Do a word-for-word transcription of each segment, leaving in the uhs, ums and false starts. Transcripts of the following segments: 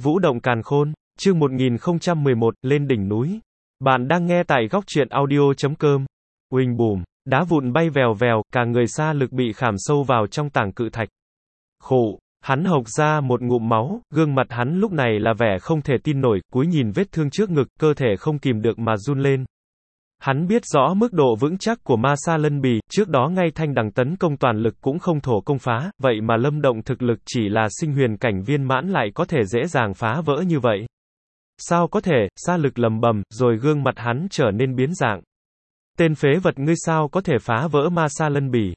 Vũ động càn khôn, chương một nghìn không trăm mười một, lên đỉnh núi. Bạn đang nghe tại góc truyện audio chấm com. Uỳnh bùm, đá vụn bay vèo vèo, cả người Sa Lực bị khảm sâu vào trong tảng cự thạch. Khổ, hắn hộc ra một ngụm máu, gương mặt hắn lúc này là vẻ không thể tin nổi, cúi nhìn vết thương trước ngực, cơ thể không kìm được mà run lên. Hắn biết rõ mức độ vững chắc của Ma Sa Lân Bì, trước đó ngay Thanh Đằng tấn công toàn lực cũng không thổ công phá, vậy mà Lâm Động thực lực chỉ là sinh huyền cảnh viên mãn lại có thể dễ dàng phá vỡ như vậy. Sao có thể, Sa Lực lầm bầm, rồi gương mặt hắn trở nên biến dạng. Tên phế vật ngươi sao có thể phá vỡ Ma Sa Lân Bì?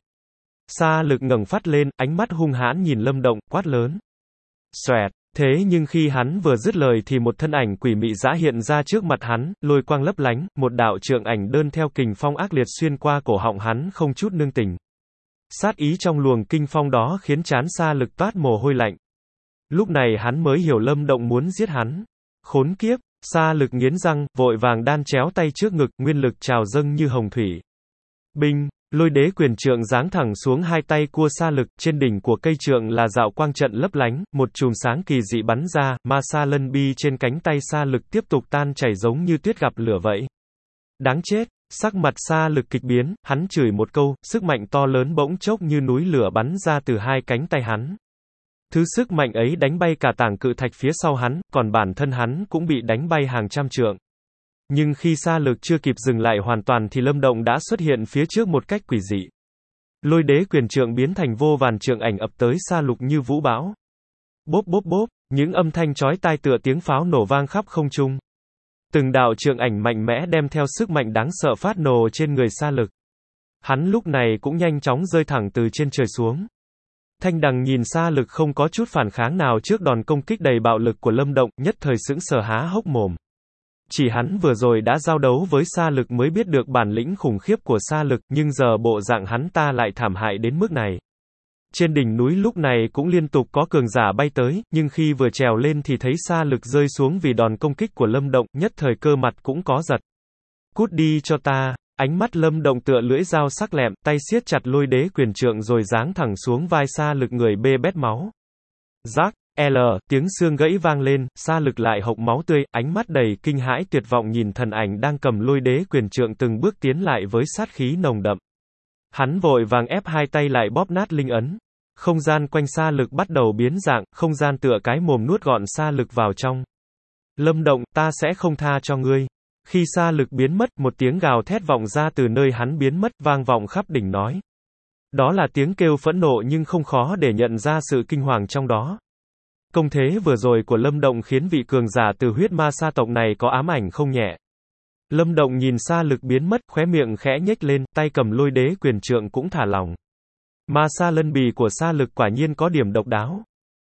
Sa Lực ngẩng phát lên, ánh mắt hung hãn nhìn Lâm Động, quát lớn. Xoẹt. Thế nhưng khi hắn vừa dứt lời thì một thân ảnh quỷ mị dã hiện ra trước mặt hắn, lôi quang lấp lánh, một đạo trượng ảnh đơn theo kình phong ác liệt xuyên qua cổ họng hắn không chút nương tình. Sát ý trong luồng kinh phong đó khiến trán Sa Lực toát mồ hôi lạnh. Lúc này hắn mới hiểu Lâm Động muốn giết hắn. Khốn kiếp, Sa Lực nghiến răng, vội vàng đan chéo tay trước ngực, nguyên lực trào dâng như hồng thủy. Binh! Lôi đế quyền trượng giáng thẳng xuống hai tay cua Sa Lực, trên đỉnh của cây trượng là dạo quang trận lấp lánh, một chùm sáng kỳ dị bắn ra, Ma Sa Lân Bi trên cánh tay Sa Lực tiếp tục tan chảy giống như tuyết gặp lửa vậy. Đáng chết, sắc mặt Sa Lực kịch biến, hắn chửi một câu, sức mạnh to lớn bỗng chốc như núi lửa bắn ra từ hai cánh tay hắn. Thứ sức mạnh ấy đánh bay cả tảng cự thạch phía sau hắn, còn bản thân hắn cũng bị đánh bay hàng trăm trượng. Nhưng khi Sa Lực chưa kịp dừng lại hoàn toàn thì Lâm Động đã xuất hiện phía trước một cách quỷ dị. Lôi đế quyền trượng biến thành vô vàn trượng ảnh ập tới Sa Lực như vũ bão. Bốp bốp bốp, những âm thanh chói tai tựa tiếng pháo nổ vang khắp không trung. Từng đạo trượng ảnh mạnh mẽ đem theo sức mạnh đáng sợ phát nổ trên người Sa Lực. Hắn lúc này cũng nhanh chóng rơi thẳng từ trên trời xuống. Thanh Đằng nhìn Sa Lực không có chút phản kháng nào trước đòn công kích đầy bạo lực của Lâm Động, nhất thời sững sờ há hốc mồm. Chỉ hắn vừa rồi đã giao đấu với Sa Lực mới biết được bản lĩnh khủng khiếp của Sa Lực, nhưng giờ bộ dạng hắn ta lại thảm hại đến mức này. Trên đỉnh núi lúc này cũng liên tục có cường giả bay tới, nhưng khi vừa trèo lên thì thấy Sa Lực rơi xuống vì đòn công kích của Lâm Động, nhất thời cơ mặt cũng có giật. Cút đi cho ta! Ánh mắt Lâm Động tựa lưỡi dao sắc lẹm, tay siết chặt lôi đế quyền trượng rồi giáng thẳng xuống vai Sa Lực, người bê bết máu. Rắc! L, tiếng xương gãy vang lên, Sa Lực lại hộc máu tươi, ánh mắt đầy kinh hãi tuyệt vọng nhìn thần ảnh đang cầm lôi đế quyền trượng từng bước tiến lại với sát khí nồng đậm. Hắn vội vàng ép hai tay lại bóp nát linh ấn. Không gian quanh Sa Lực bắt đầu biến dạng, không gian tựa cái mồm nuốt gọn Sa Lực vào trong. Lâm Động, ta sẽ không tha cho ngươi. Khi Sa Lực biến mất, một tiếng gào thét vọng ra từ nơi hắn biến mất, vang vọng khắp đỉnh nói. Đó là tiếng kêu phẫn nộ nhưng không khó để nhận ra sự kinh hoàng trong đó. Công thế vừa rồi của Lâm Động khiến vị cường giả từ huyết ma sa tộc này có ám ảnh không nhẹ. Lâm Động nhìn Sa Lực biến mất, khóe miệng khẽ nhếch lên, tay cầm lôi đế quyền trượng cũng thả lỏng. Ma Sa Lân Bì của Sa Lực quả nhiên có điểm độc đáo.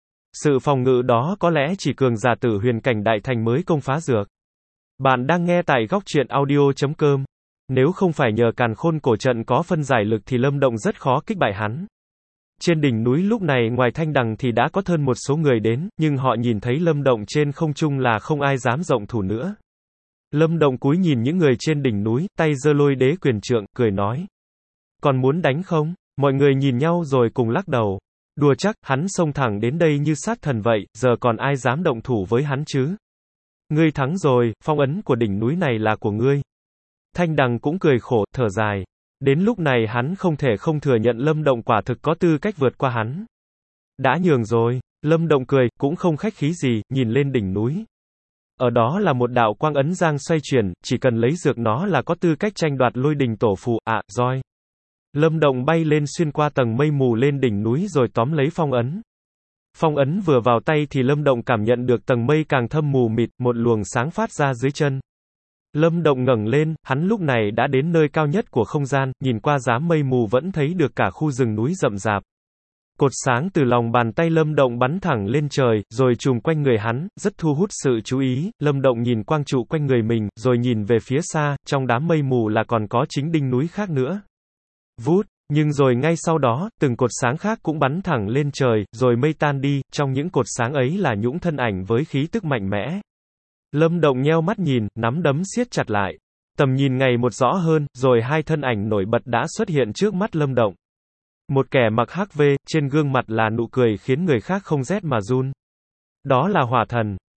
Sự phòng ngự đó có lẽ chỉ cường giả tử huyền cảnh đại thành mới công phá được. Bạn đang nghe tại góc truyện audio chấm com. Nếu không phải nhờ càn khôn cổ trận có phân giải lực thì Lâm Động rất khó kích bại hắn. Trên đỉnh núi lúc này ngoài Thanh Đằng thì đã có thêm một số người đến, nhưng họ nhìn thấy Lâm Động trên không trung là không ai dám rộng thủ nữa. Lâm Động cúi nhìn những người trên đỉnh núi, tay giơ lôi đế quyền trượng, cười nói. Còn muốn đánh không? Mọi người nhìn nhau rồi cùng lắc đầu. Đùa chắc, hắn xông thẳng đến đây như sát thần vậy, giờ còn ai dám động thủ với hắn chứ? Ngươi thắng rồi, phong ấn của đỉnh núi này là của ngươi. Thanh Đằng cũng cười khổ, thở dài. Đến lúc này hắn không thể không thừa nhận Lâm Động quả thực có tư cách vượt qua hắn. Đã nhường rồi, Lâm Động cười, cũng không khách khí gì, nhìn lên đỉnh núi. Ở đó là một đạo quang ấn giang xoay chuyển, chỉ cần lấy dược nó là có tư cách tranh đoạt lôi đình tổ phù, à, roi. Lâm Động bay lên xuyên qua tầng mây mù lên đỉnh núi rồi tóm lấy phong ấn. Phong ấn vừa vào tay thì Lâm Động cảm nhận được tầng mây càng thâm mù mịt, một luồng sáng phát ra dưới chân. Lâm Động ngẩng lên, hắn lúc này đã đến nơi cao nhất của không gian, nhìn qua đám mây mù vẫn thấy được cả khu rừng núi rậm rạp. Cột sáng từ lòng bàn tay Lâm Động bắn thẳng lên trời, rồi trùm quanh người hắn, rất thu hút sự chú ý. Lâm Động nhìn quang trụ quanh người mình, rồi nhìn về phía xa, trong đám mây mù là còn có chính đỉnh núi khác nữa. Vút, nhưng rồi ngay sau đó, từng cột sáng khác cũng bắn thẳng lên trời, rồi mây tan đi, trong những cột sáng ấy là những thân ảnh với khí tức mạnh mẽ. Lâm Động nheo mắt nhìn, nắm đấm siết chặt lại. Tầm nhìn ngày một rõ hơn, rồi hai thân ảnh nổi bật đã xuất hiện trước mắt Lâm Động. Một kẻ mặc hắc vê, trên gương mặt là nụ cười khiến người khác không rét mà run. Đó là Hỏa Thần.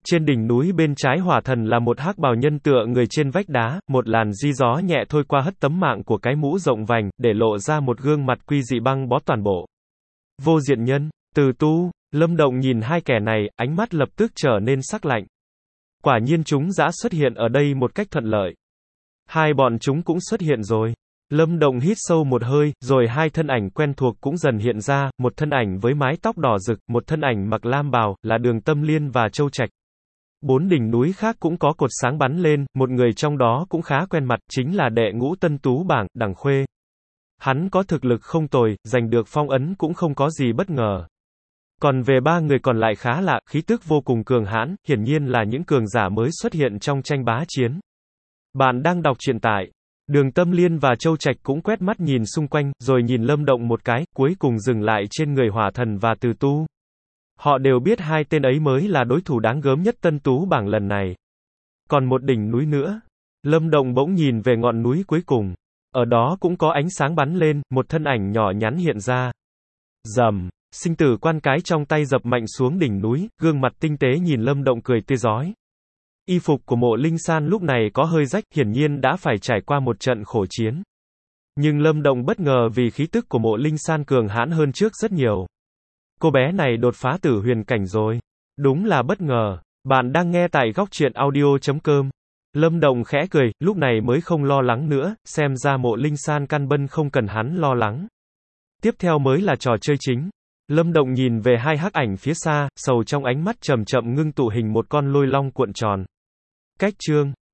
Trên đỉnh núi bên trái hỏa thần là một hắc bào nhân tựa người trên vách đá, một làn di gió nhẹ thôi qua hất tấm mạng của cái mũ rộng vành, để lộ ra một gương mặt quy dị băng bó toàn bộ. Vô Diện Nhân, Từ Tu, Lâm Động nhìn hai kẻ này, ánh mắt lập tức trở nên sắc lạnh. Quả nhiên chúng đã xuất hiện ở đây một cách thuận lợi. Hai bọn chúng cũng xuất hiện rồi. Lâm Động hít sâu một hơi, rồi hai thân ảnh quen thuộc cũng dần hiện ra, một thân ảnh với mái tóc đỏ rực, một thân ảnh mặc lam bào, là Đường Tâm Liên và Châu Trạch. Bốn đỉnh núi khác cũng có cột sáng bắn lên, một người trong đó cũng khá quen mặt, chính là đệ ngũ tân tú bảng, Đằng Khuê. Hắn có thực lực không tồi, giành được phong ấn cũng không có gì bất ngờ. Còn về ba người còn lại khá lạ, khí tức vô cùng cường hãn, hiển nhiên là những cường giả mới xuất hiện trong tranh bá chiến. Bạn đang đọc truyện tại Đường Tâm Liên và Châu Trạch cũng quét mắt nhìn xung quanh, rồi nhìn Lâm Động một cái, cuối cùng dừng lại trên người hỏa thần và Từ Tu. Họ đều biết hai tên ấy mới là đối thủ đáng gớm nhất tân tú bảng lần này. Còn một đỉnh núi nữa. Lâm Động bỗng nhìn về ngọn núi cuối cùng. Ở đó cũng có ánh sáng bắn lên, một thân ảnh nhỏ nhắn hiện ra. Rầm, sinh tử quan cái trong tay dập mạnh xuống đỉnh núi, gương mặt tinh tế nhìn Lâm Động cười tươi rói. Y phục của Mộ Linh San lúc này có hơi rách, hiển nhiên đã phải trải qua một trận khổ chiến. Nhưng Lâm Động bất ngờ vì khí tức của Mộ Linh San cường hãn hơn trước rất nhiều. Cô bé này đột phá tử huyền cảnh rồi. Đúng là bất ngờ. Bạn đang nghe tại góc truyện audio chấm com. Lâm Động khẽ cười, lúc này mới không lo lắng nữa, xem ra Mộ Linh San căn bân không cần hắn lo lắng. Tiếp theo mới là trò chơi chính. Lâm Động nhìn về hai hắc ảnh phía xa, sầu trong ánh mắt chậm chậm ngưng tụ hình một con lôi long cuộn tròn. Cách chương